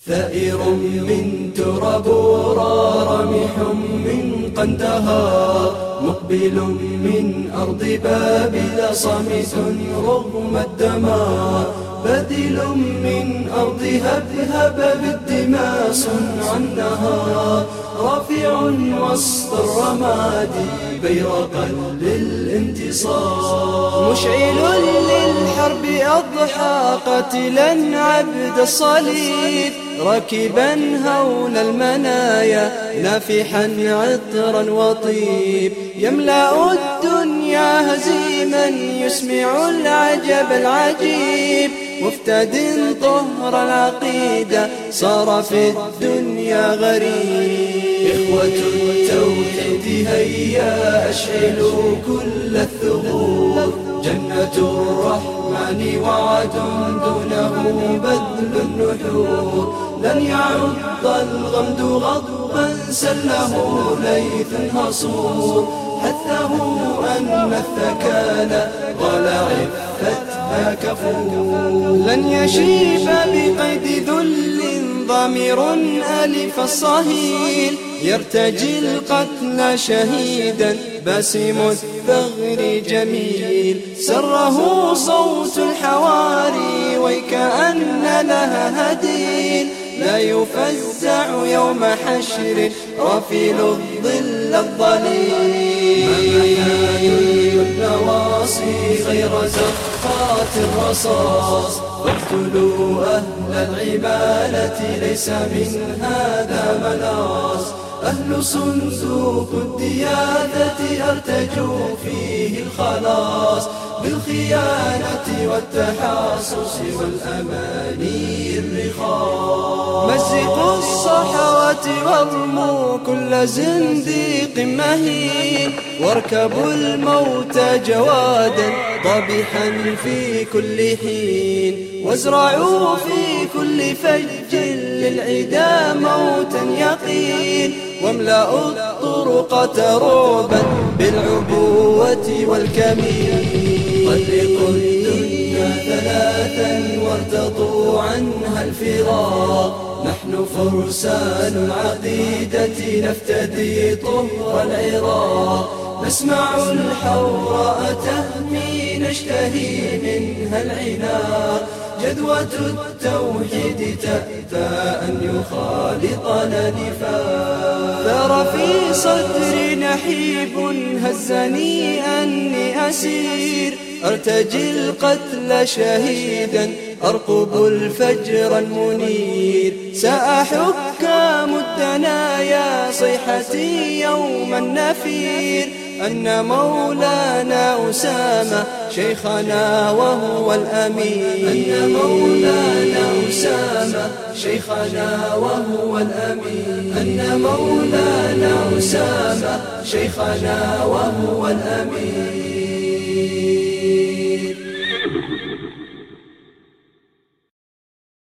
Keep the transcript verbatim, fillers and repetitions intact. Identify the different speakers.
Speaker 1: ثائر من تراب رامح من قندهار، مقبل من أرض بابل صامت رغم الدمار، بدل من أرض هبهب بالدماء صنع النهار، رافع وسط الرماد بيرقا للانتصار، مشعل للحرب أضحى قاتلا عبد الصليب، راكبا هول المنايا نافحا عطرا وطيب، يملأ الدنيا هزيما يسمع العجب العجيب، مفتد طهر العقيدة صار في الدنيا غريب. إخوة التوحيد هيا أشعلوا كل الثغور، جنة الرحمن وعد دونه بذل النحور، لن يعض الغمد غضبا سله ليث هصور، حثه أن الثكالى غلا عفتها كفور، لن يشيب بقيد ذل ضمير ألف الصهيل، يرتجي القتل شهيدا باسم الثغر جميل، سره صوت الحواري ويكأن لها هديل، لا يفزع يوم حشر رفيل الظل الظليل، ممحان النواصي غير زخات الرصاص، واقتلوا أهل العبالة ليس من هذا مناص، أهل صندوق الدياثة أرتجوا فيه الخلاص، بالخيانة والتحاصص والأماني الرخاص، مزقوا الصحوات وارموا كل زنديق مهين، واركبوا الموت جوادا ضبحا في كل حين، وازرعوا في كل فج للعدا موتا يقين، واملأوا الطرقة رعبا بالعبوة والكمين، طلقوا الدنيا ثلاثا وارتضوا عنها الفراق، نحن فرسان العقيدة نفتدي طهر العراق، نسمع الحوراء تهمي نشتهي منها العناق، جدوى التوحيد تأتى أن يخالطنا نفاق، ثار في صدري نحيب هزني أني أسير، أرتجي القتل شهيدا أرقب الفجر المنير، سأحكام الدنايا صيحتي يوم النفير، أن مولانا أسامة شيخنا وهو الأمين، أن مولانا أسامة شيخنا وهو الأمين، أن مولانا أسامة شيخنا وهو الأمين.